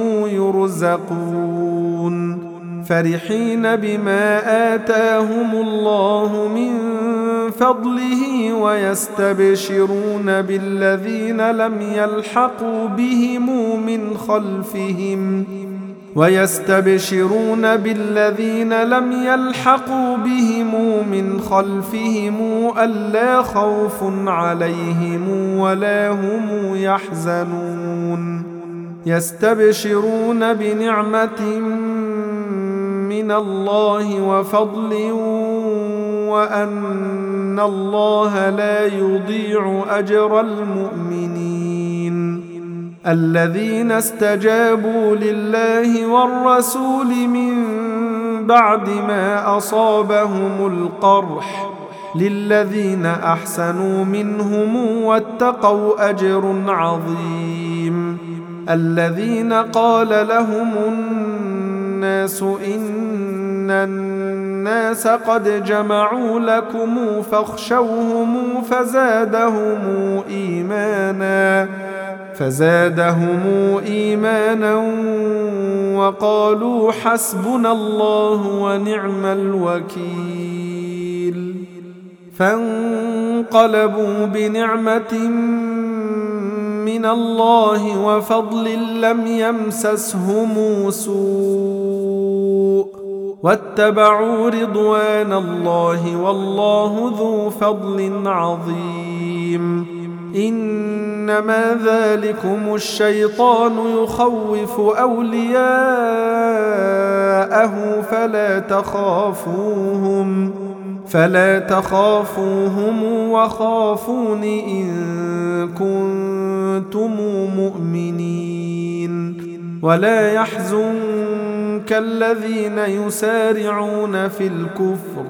يرزقون فرحين بما آتاهم الله من فضله ويستبشرون بالذين لم يلحقوا بهم من خلفهم ألا خوف عليهم ولا هم يحزنون يستبشرون بنعمة من الله وفضل وأن الله لا يضيع أجر المؤمنين الذين استجابوا لله والرسول من بعد ما أصابهم القرح للذين أحسنوا منهم واتقوا أجر عظيم الذين قال لهم الناس إن الناس قد جمعوا لكم فاخشوهم فزادهم إيمانا وقالوا حسبنا الله ونعم الوكيل فانقلبوا بنعمة من الله وفضل لم يمسسهم سوء واتبعوا رضوان الله والله ذو فضل عظيم إنما ذلكم الشيطان يخوف أولياءه فلا تخافوهم وخافون إن كنتم مؤمنين ولا يحزنك الذين يسارعون في الكفر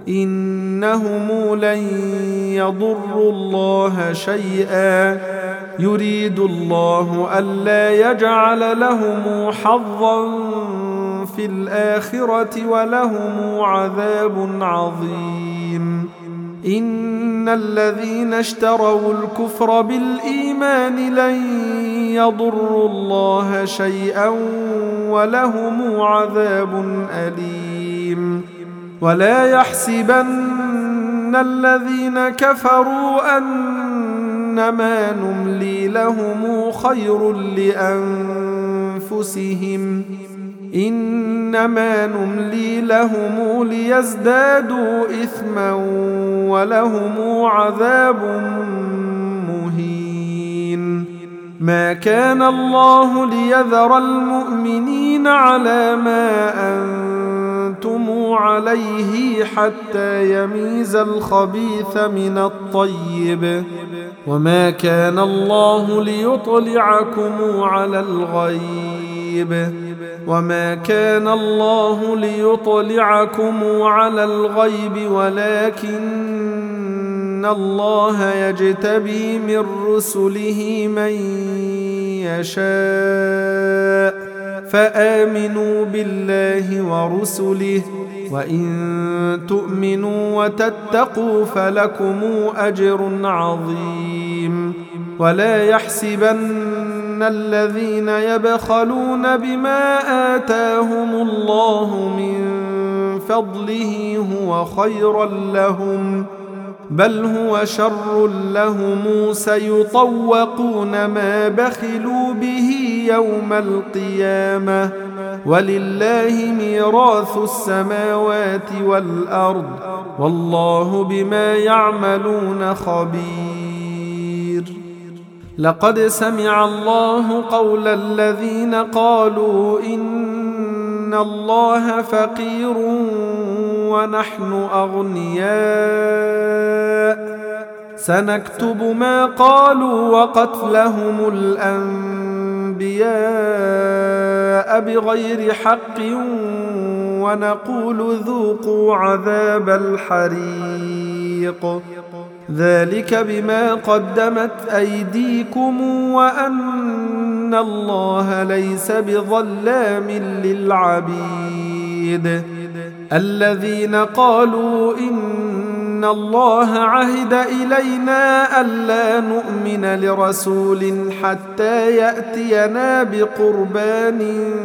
إنهم لن يضروا الله شيئا يريد الله ألا يجعل لهم حظا في الآخرة ولهم عذاب عظيم. إن الذين اشتروا الكفر بالإيمان لن يضروا الله شيئا ولهم عذاب أليم. ولا يحسبن الذين كفروا أنما نملي لهم خير لأنفسهم إنما نملي لهم ليزدادوا إثما ولهم عذاب مهين. ما كان الله ليذر المؤمنين على ما أنتم عليه حتى يميز الخبيث من الطيب وما كان الله ليطلعكم على الغيب ولكن الله يجتبي من رسله من يشاء فآمنوا بالله ورسله وإن تؤمنوا وتتقوا فلكم أجر عظيم. ولا يحسبن الذين يبخلون بما آتاهم الله من فضله هو خيرا لهم بل هو شر لهم سيطوقون ما بخلوا به يوم القيامة ولله ميراث السماوات والأرض والله بما يعملون خبير. لقد سمع الله قول الذين قالوا إن الله فقير ونحن أغنياء سنكتب ما قالوا وقتلهم الأنبياء بغير حق ونقول ذوقوا عذاب الحريق ذلك بما قدمت أيديكم وأن الله ليس بظلام للعبيد. الذين قالوا إن الله عهد إلينا ألا نؤمن لرسول حتى يأتينا بقربان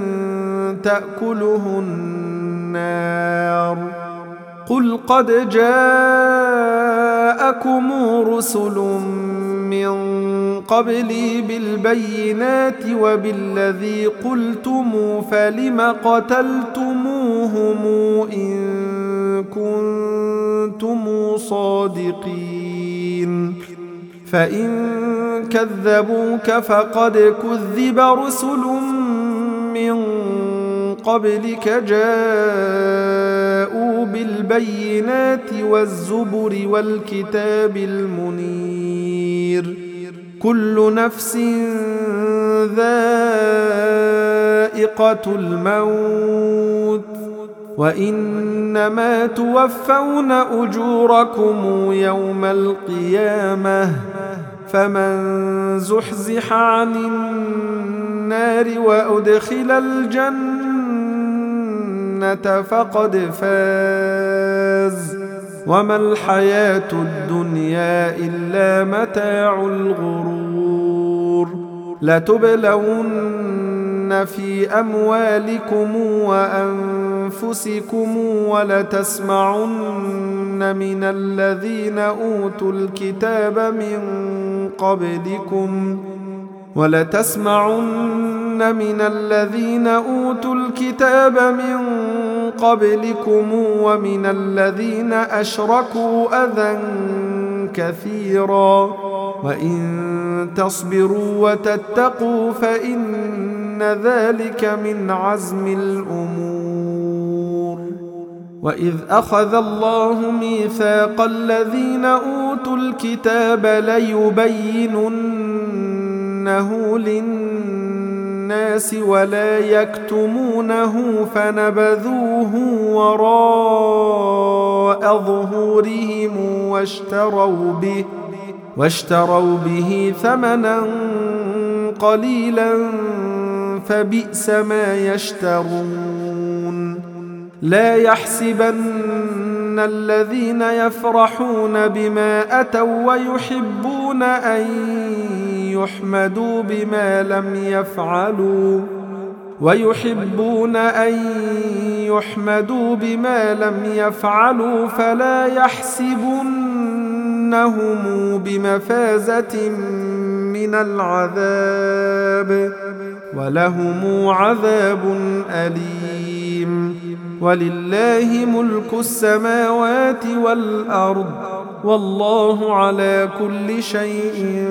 تأكله النار قل قد جاءكم رسل من قبلي بالبينات وبالذي قلتم فلم قتلتموهم إن كنتم صادقين. فإن كذبوك فقد كذب رسل من قبلك جاءوا بالبينات والزبر والكتاب المنير كل نفس ذائقة الموت وإنما توفون أجوركم يوم القيامة فمن زحزح عن النار وأدخل الجنة فقد فاز وما الحياة الدنيا إلا متاع الغرور. لتبلون في أموالكم وأنفسكم ولتسمعن من الذين أوتوا الكتاب من قبلكم ومن الذين أشركوا أذى كثيرا وإن تصبروا وتتقوا فإن ذلك من عزم الأمور. وإذ أخذ الله ميثاق الذين أوتوا الكتاب ليبيننه للناس ولا يكتمونه فنبذوه وراء ظهورهم واشتروا به ثمنا قليلا فبئس ما يشترون. لا يحسبن الذين يفرحون بما أتوا ويحبون أن يحمدوا بما لم يفعلوا فلا يحسبنهم بمفازة من العذاب ولهم عذاب أليم. ولله ملك السماوات والأرض والله على كل شيء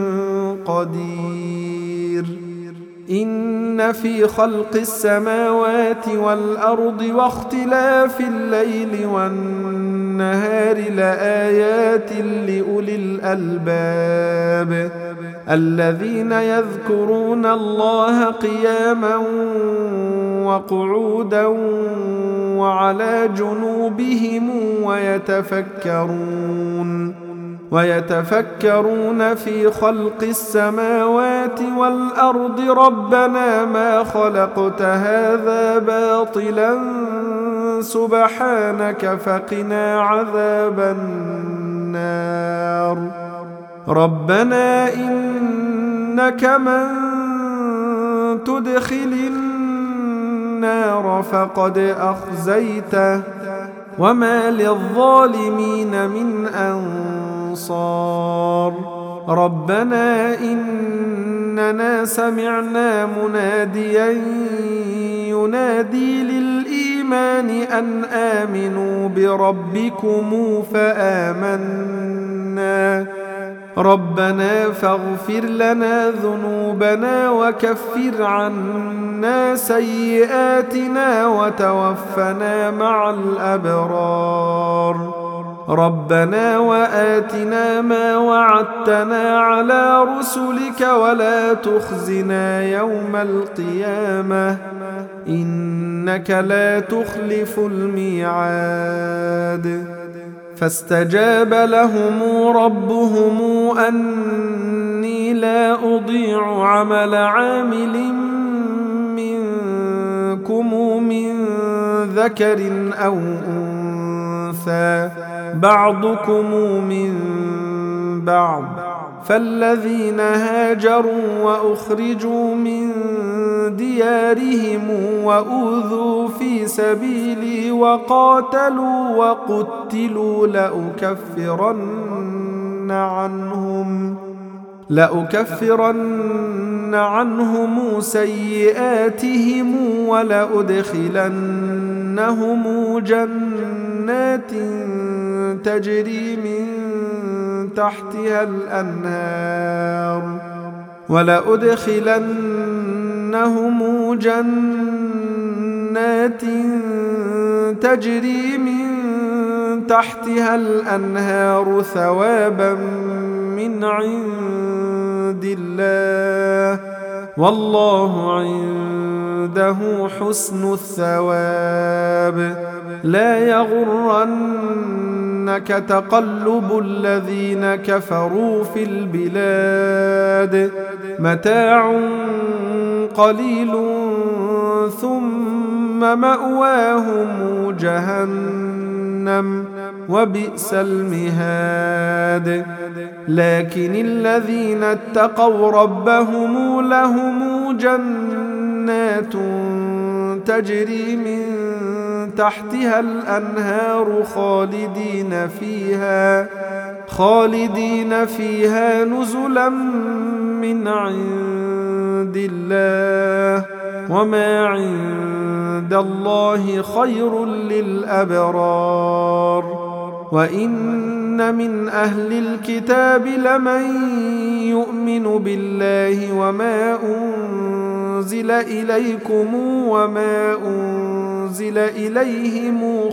قدير. إن في خلق السماوات والأرض واختلاف الليل والنهار لآيات لأولي الألباب الذين يذكرون الله قياما وقعودا وعلى جنوبهم ويتفكرون في خلق السماوات والأرض ربنا ما خلقت هذا باطلا سبحانك فقنا عذاب النار. ربنا إنك من تدخل النار فقد أخزيته وما للظالمين من أنصار. ربنا إننا سمعنا مناديا ينادي للإيمان أن آمنوا بربكم فآمنا. ربنا فاغفر لنا ذنوبنا وكفر عنا سيئاتنا وتوفنا مع الأبرار. ربنا وآتنا ما وعدتنا على رسلك ولا تخزنا يوم القيامة إنك لا تخلف الميعاد. فاستجاب لهم ربهم أني لا أضيع عمل عامل منكم من ذكر أو أنثى بعضكم من بعض. فالذين هاجروا وأخرجوا من ديارهم وأوذوا في سبيلي وقاتلوا وقتلوا لأكفرن عنهم سيئاتهم ولأدخلنهم جنات تجري من تحتها الأنهار ثوابا من عند الله والله عنده حسن الثواب. لا يغرنك تقلب الذين كفروا في البلاد متاع قليل ثم مأواهم جهنم وبئس المهاد. لكن الذين اتقوا ربهم لهم جنات تجري من تحتها الأنهار خالدين فيها نزلا من عند الله وما عند الله خير للأبرار. وإن من أهل الكتاب لمن يؤمن بالله وما أنزل إليكم وما أنزل إليهم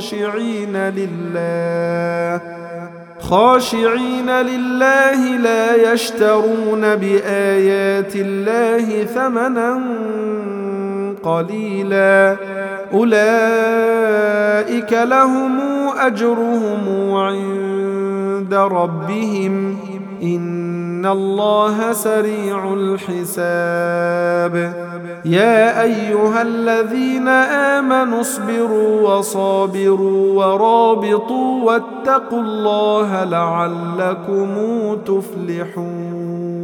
خاشعين لله لا يشترون بآيات الله ثمنا قليلا أولئك لهم أجرهم عند ربهم إن الله سريع الحساب يا أيها الذين آمنوا اصبروا وصابروا ورابطوا واتقوا الله لعلكم تفلحون